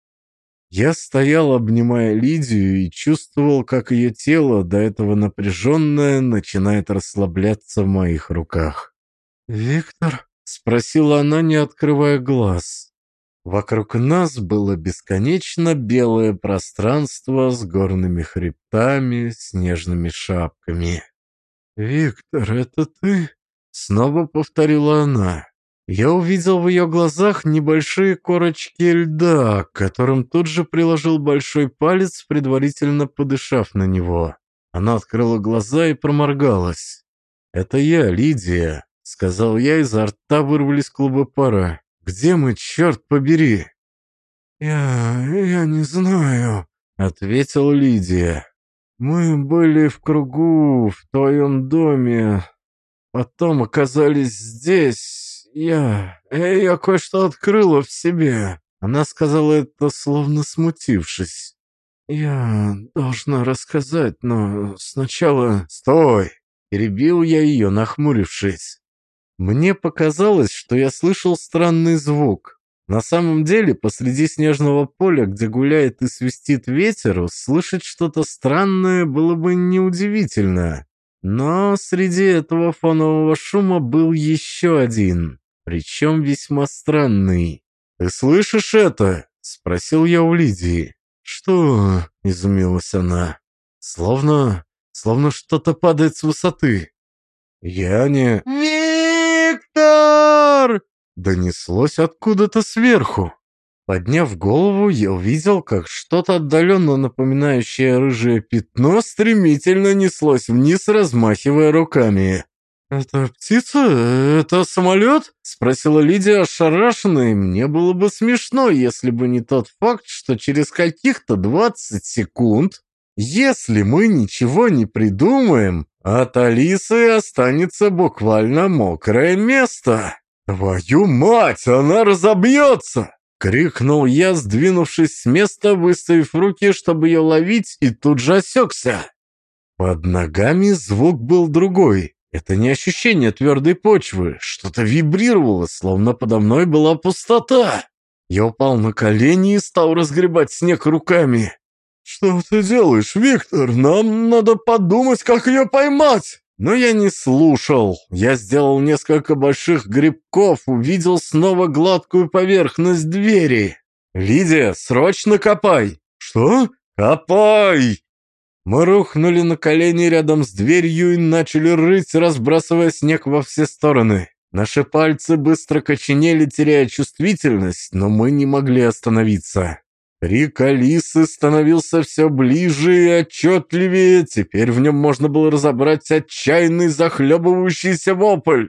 Я стоял, обнимая Лидию, и чувствовал, как ее тело, до этого напряженное, начинает расслабляться в моих руках. «Виктор?» — спросила она, не открывая глаз. Вокруг нас было бесконечно белое пространство с горными хребтами, снежными шапками. «Виктор, это ты?» — снова повторила она. Я увидел в ее глазах небольшие корочки льда, к которым тут же приложил большой палец, предварительно подышав на него. Она открыла глаза и проморгалась. «Это я, Лидия», — сказал я, изо рта вырвались клубы пара. «Где мы, черт побери?» «Я... я не знаю», — ответила Лидия. «Мы были в кругу в твоем доме, потом оказались здесь. Я... я кое-что открыла в себе». Она сказала это, словно смутившись. «Я должна рассказать, но сначала...» «Стой!» — перебил я ее, нахмурившись. Мне показалось, что я слышал странный звук. На самом деле, посреди снежного поля, где гуляет и свистит ветер, услышать что-то странное было бы неудивительно. Но среди этого фонового шума был еще один, причем весьма странный. «Ты слышишь это?» — спросил я у Лидии. «Что?» — изумилась она. «Словно... словно что-то падает с высоты». «Я не...» «Виктор!» — донеслось откуда-то сверху. Подняв голову, я увидел, как что-то отдаленно напоминающее рыжее пятно стремительно неслось вниз, размахивая руками. «Это птица? Это самолет?» — спросила Лидия ошарашенно, и мне было бы смешно, если бы не тот факт, что через каких-то двадцать секунд, если мы ничего не придумаем, от Алисы останется буквально мокрое место. «Твою мать, она разобьется!» — крикнул я, сдвинувшись с места, выставив руки, чтобы ее ловить, и тут же осекся. Под ногами звук был другой. Это не ощущение твердой почвы. Что-то вибрировало, словно подо мной была пустота. Я упал на колени и стал разгребать снег руками. «Что ты делаешь, Виктор? Нам надо подумать, как ее поймать!» Но я не слушал. Я сделал несколько больших грибков, увидел снова гладкую поверхность двери. «Лидия, срочно копай!» «Что? Копай!» Мы рухнули на колени рядом с дверью и начали рыть, разбрасывая снег во все стороны. Наши пальцы быстро коченели, теряя чувствительность, но мы не могли остановиться. Крик Алисы становился все ближе и отчетливее. Теперь в нем можно было разобрать отчаянный захлебывающийся вопль.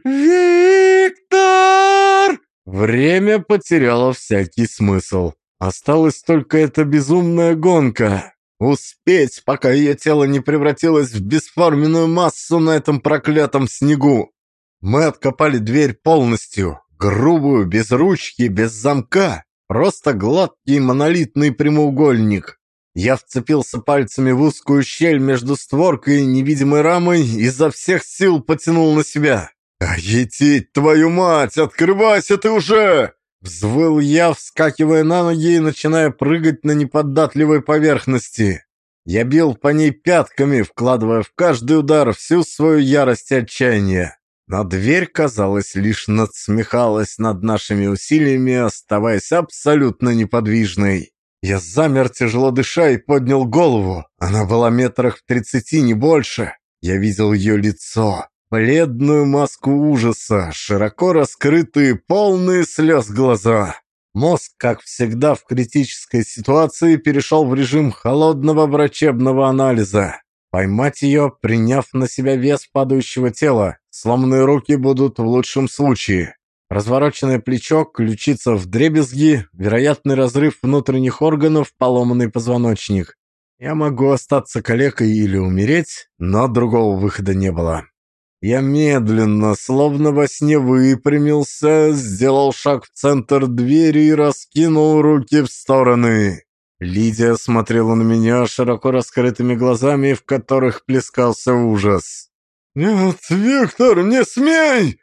«Виктор!» Время потеряло всякий смысл. Осталась только эта безумная гонка. Успеть, пока ее тело не превратилось в бесформенную массу на этом проклятом снегу. Мы откопали дверь полностью. Грубую, без ручки, без замка. Просто гладкий монолитный прямоугольник. Я вцепился пальцами в узкую щель между створкой и невидимой рамой и изо всех сил потянул на себя. «Етить, твою мать! Открывайся ты уже!» Взвыл я, вскакивая на ноги и начиная прыгать на неподатливой поверхности. Я бил по ней пятками, вкладывая в каждый удар всю свою ярость и отчаяние. Но дверь, казалось, лишь надсмехалась над нашими усилиями, оставаясь абсолютно неподвижной. Я замер, тяжело дыша, и поднял голову. Она была метрах в тридцати, не больше. Я видел ее лицо, бледную маску ужаса, широко раскрытые, полные слез глаза. Мозг, как всегда в критической ситуации, перешел в режим холодного врачебного анализа. Поймать ее, приняв на себя вес падающего тела. Сломанные руки будут в лучшем случае. Развороченное плечо, ключица вдребезги, вероятный разрыв внутренних органов, поломанный позвоночник. Я могу остаться калекой или умереть, но другого выхода не было. Я медленно, словно во сне, выпрямился, сделал шаг в центр двери и раскинул руки в стороны. Лидия смотрела на меня широко раскрытыми глазами, в которых плескался ужас. «Нет, Виктор, не смей!»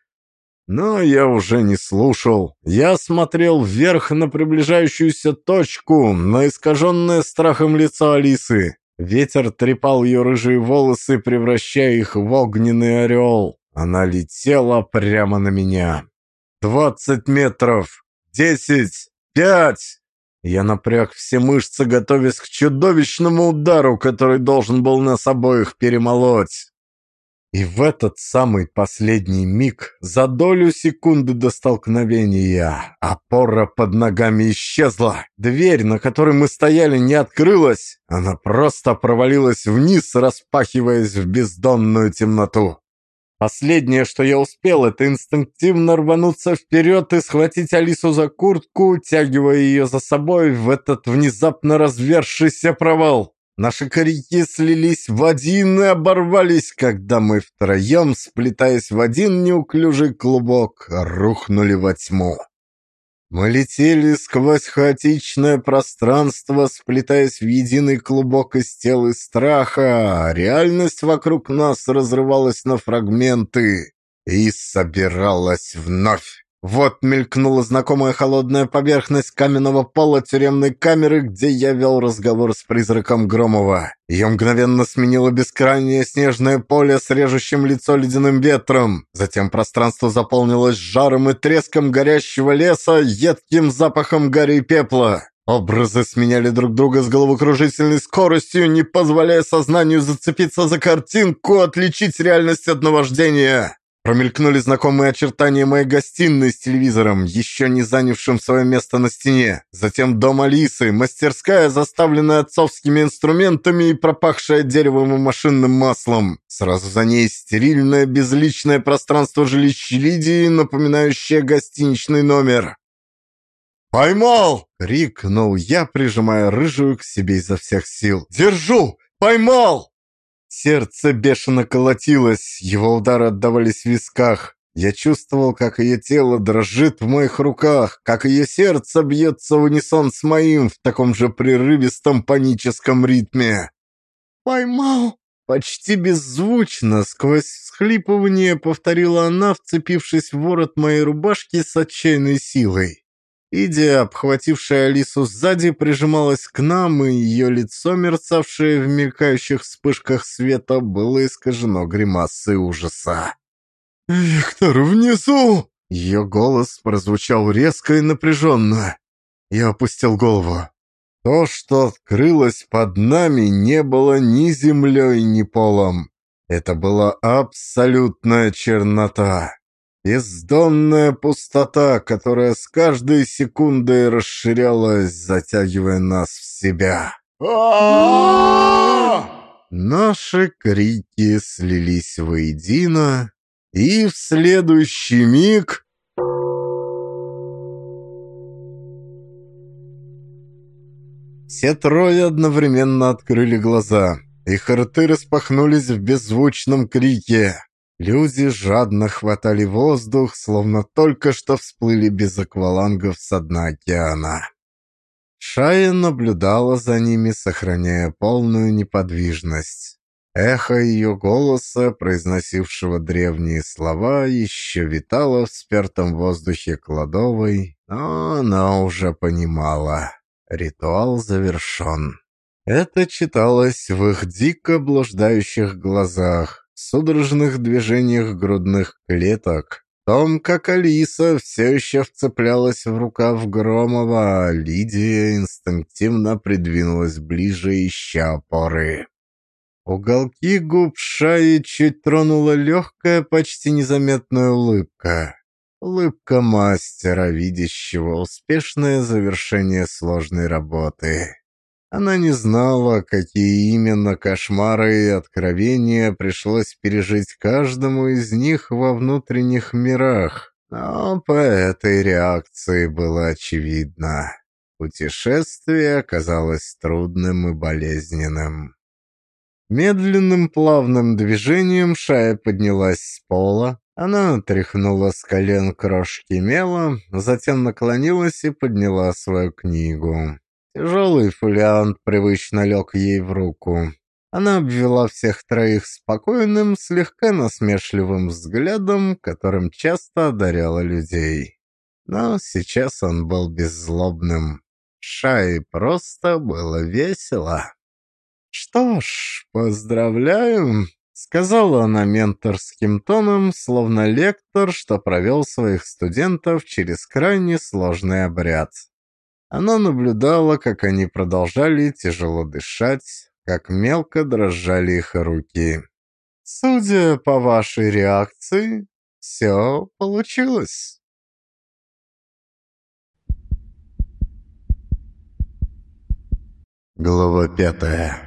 Но я уже не слушал. Я смотрел вверх на приближающуюся точку, на искаженное страхом лицо Алисы. Ветер трепал ее рыжие волосы, превращая их в огненный орел. Она летела прямо на меня. «Двадцать метров! Десять! пять!» Я напряг все мышцы, готовясь к чудовищному удару, который должен был нас обоих перемолоть. И в этот самый последний миг, за долю секунды до столкновения, опора под ногами исчезла. Дверь, на которой мы стояли, не открылась. Она просто провалилась вниз, распахиваясь в бездонную темноту. Последнее, что я успел, это инстинктивно рвануться вперед и схватить Алису за куртку, утягивая ее за собой в этот внезапно разверзшийся провал. Наши крики слились в один и оборвались, когда мы втроем, сплетаясь в один неуклюжий клубок, рухнули во тьму. Мы летели сквозь хаотичное пространство, сплетаясь в единый клубок из тел и страха, а реальность вокруг нас разрывалась на фрагменты и собиралась вновь. Вот мелькнула знакомая холодная поверхность каменного пола тюремной камеры, где я вел разговор с призраком Громова. Ее мгновенно сменило бескрайнее снежное поле с режущим лицо ледяным ветром. Затем пространство заполнилось жаром и треском горящего леса, едким запахом гари и пепла. Образы сменяли друг друга с головокружительной скоростью, не позволяя сознанию зацепиться за картинку, отличить реальность от наваждения. Промелькнули знакомые очертания моей гостиной с телевизором, еще не занявшим свое место на стене. Затем дом Алисы, мастерская, заставленная отцовскими инструментами и пропахшая деревом и машинным маслом. Сразу за ней стерильное безличное пространство жилища Лидии, напоминающее гостиничный номер. «Поймал!» — крикнул я, прижимая рыжую к себе изо всех сил. «Держу! Поймал!» Сердце бешено колотилось, его удары отдавались в висках. Я чувствовал, как ее тело дрожит в моих руках, как ее сердце бьется в унисон с моим в таком же прерывистом паническом ритме. «Поймал!» Почти беззвучно, сквозь всхлипывание, повторила она, вцепившись в ворот моей рубашки с отчаянной силой. Идя, обхватившая Алису сзади, прижималась к нам, и ее лицо, мерцавшее в мелькающих вспышках света, было искажено гримасой ужаса. «Виктор, внизу!» Ее голос прозвучал резко и напряженно. Я опустил голову. То, что открылось под нами, не было ни землей, ни полом. Это была абсолютная чернота. Бездонная пустота, которая с каждой секундой расширялась, затягивая нас в себя. Наши крики слились воедино, и в следующий миг... Все трое одновременно открыли глаза. Их рты распахнулись в беззвучном крике. Люди жадно хватали воздух, словно только что всплыли без аквалангов со дна океана. Шая наблюдала за ними, сохраняя полную неподвижность. Эхо ее голоса, произносившего древние слова, еще витало в спертом воздухе кладовой, но она уже понимала. Ритуал завершен. Это читалось в их дико блуждающих глазах, судорожных движениях грудных клеток, в том, как Алиса все еще вцеплялась в рукав Громова, а Лидия инстинктивно придвинулась ближе, ища опоры. Уголки губ Шаи чуть тронула легкая, почти незаметная улыбка. Улыбка мастера, видящего успешное завершение сложной работы. Она не знала, какие именно кошмары и откровения пришлось пережить каждому из них во внутренних мирах, но по этой реакции было очевидно. Путешествие оказалось трудным и болезненным. Медленным плавным движением Шая поднялась с пола. Она отряхнула с колен крошки мела, затем наклонилась и подняла свою книгу. Тяжелый фолиант привычно лег ей в руку. Она обвела всех троих спокойным, слегка насмешливым взглядом, которым часто одаряла людей. Но сейчас он был беззлобным. Шае просто было весело. «Что ж, поздравляю», — сказала она менторским тоном, словно лектор, что провел своих студентов через крайне сложный обряд. Она наблюдала, как они продолжали тяжело дышать, как мелко дрожали их руки. «Судя по вашей реакции, все получилось». Глава пятая.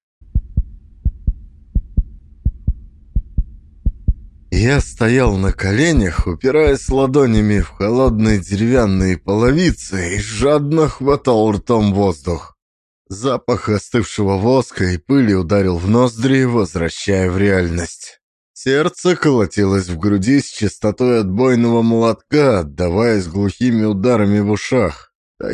Я стоял на коленях, упираясь ладонями в холодные деревянные половицы и жадно хватал ртом воздух. Запах остывшего воска и пыли ударил в ноздри, возвращая в реальность. Сердце колотилось в груди с частотой отбойного молотка, отдаваясь глухими ударами в ушах.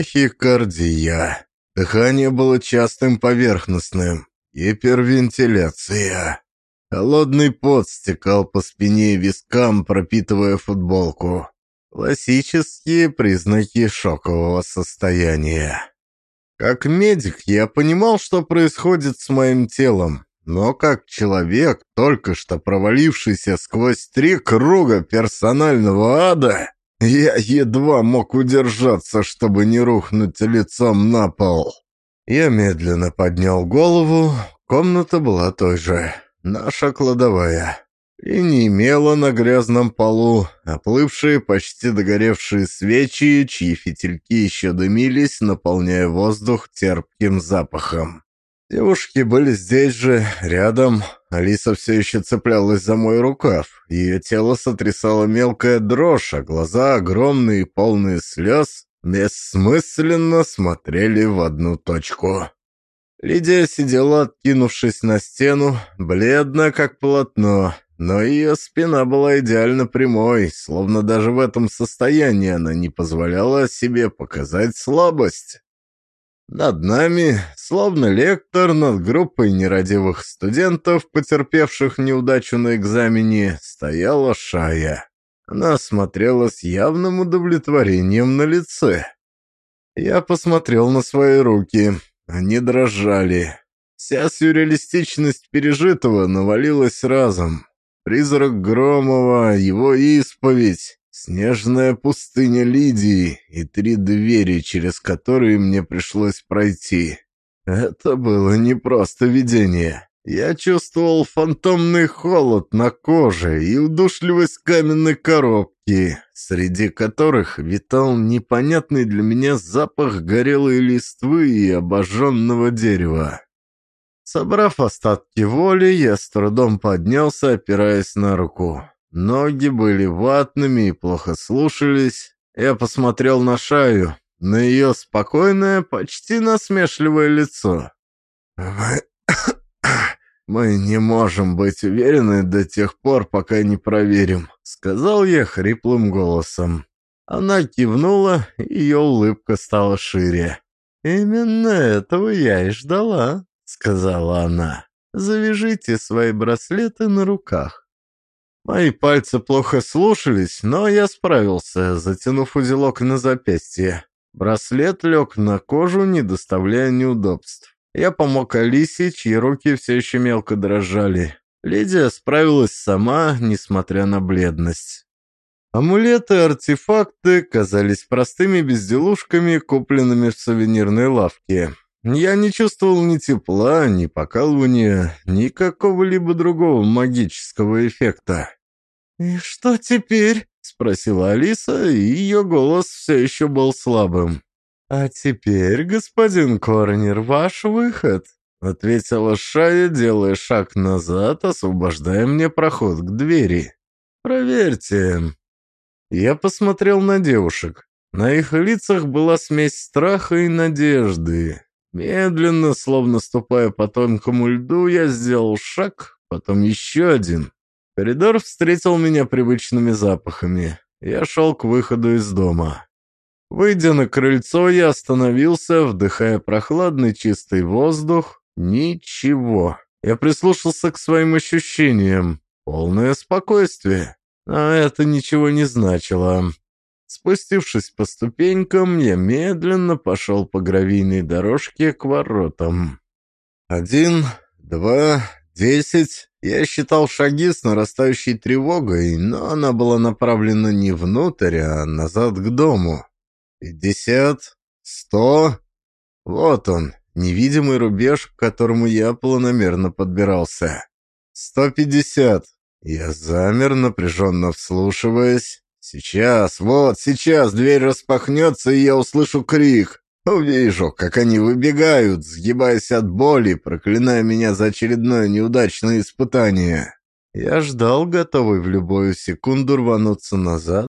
Тахикардия. Дыхание было частым поверхностным. Гипервентиляция. Холодный пот стекал по спине и вискам, пропитывая футболку. Классические признаки шокового состояния. Как медик я понимал, что происходит с моим телом, но как человек, только что провалившийся сквозь три круга персонального ада, я едва мог удержаться, чтобы не рухнуть лицом на пол. Я медленно поднял голову, комната была той же. Наша кладовая. И не имела на грязном полу оплывшие, почти догоревшие свечи, чьи фитильки еще дымились, наполняя воздух терпким запахом. Девушки были здесь же, рядом. Алиса все еще цеплялась за мой рукав. Ее тело сотрясало мелкая дрожь, а глаза, огромные, полные слез, бессмысленно смотрели в одну точку. Лидия сидела, откинувшись на стену, бледная, как полотно, но ее спина была идеально прямой, словно даже в этом состоянии она не позволяла себе показать слабость. Над нами, словно лектор над группой нерадивых студентов, потерпевших неудачу на экзамене, стояла Шая. Она смотрела с явным удовлетворением на лице. Я посмотрел на свои руки. Они дрожали. Вся сюрреалистичность пережитого навалилась разом. Призрак Громова, его исповедь, снежная пустыня Лидии и три двери, через которые мне пришлось пройти. Это было не просто видение. Я чувствовал фантомный холод на коже и удушливость каменной коробки, среди которых витал непонятный для меня запах горелой листвы и обожженного дерева. Собрав остатки воли, я с трудом поднялся, опираясь на руку. Ноги были ватными и плохо слушались. Я посмотрел на Шаю, на ее спокойное, почти насмешливое лицо. «Вы... «Мы не можем быть уверены до тех пор, пока не проверим», — сказал я хриплым голосом. Она кивнула, и ее улыбка стала шире. «Именно этого я и ждала», — сказала она. «Завяжите свои браслеты на руках». Мои пальцы плохо слушались, но я справился, затянув узелок на запястье. Браслет лег на кожу, не доставляя неудобств. Я помог Алисе, чьи руки все еще мелко дрожали. Лидия справилась сама, несмотря на бледность. Амулеты и артефакты казались простыми безделушками, купленными в сувенирной лавке. Я не чувствовал ни тепла, ни покалывания, ни какого-либо другого магического эффекта. «И что теперь?» — спросила Алиса, и ее голос все еще был слабым. «А теперь, господин Корнер, ваш выход», — ответила Шая, делая шаг назад, освобождая мне проход к двери. «Проверьте». Я посмотрел на девушек. На их лицах была смесь страха и надежды. Медленно, словно ступая по тонкому льду, я сделал шаг, потом еще один. Коридор встретил меня привычными запахами. Я шел к выходу из дома. Выйдя на крыльцо, я остановился, вдыхая прохладный чистый воздух. Ничего. Я прислушался к своим ощущениям. Полное спокойствие. А это ничего не значило. Спустившись по ступенькам, я медленно пошел по гравийной дорожке к воротам. Один, два, десять. Я считал шаги с нарастающей тревогой, но она была направлена не внутрь, а назад к дому. Пятьдесят, Сто? Вот он, невидимый рубеж, к которому я планомерно подбирался. Сто пятьдесят. Я замер, напряженно вслушиваясь. Сейчас, вот сейчас дверь распахнется, и я услышу крик. Увижу, как они выбегают, сгибаясь от боли, проклиная меня за очередное неудачное испытание. Я ждал, готовый в любую секунду рвануться назад,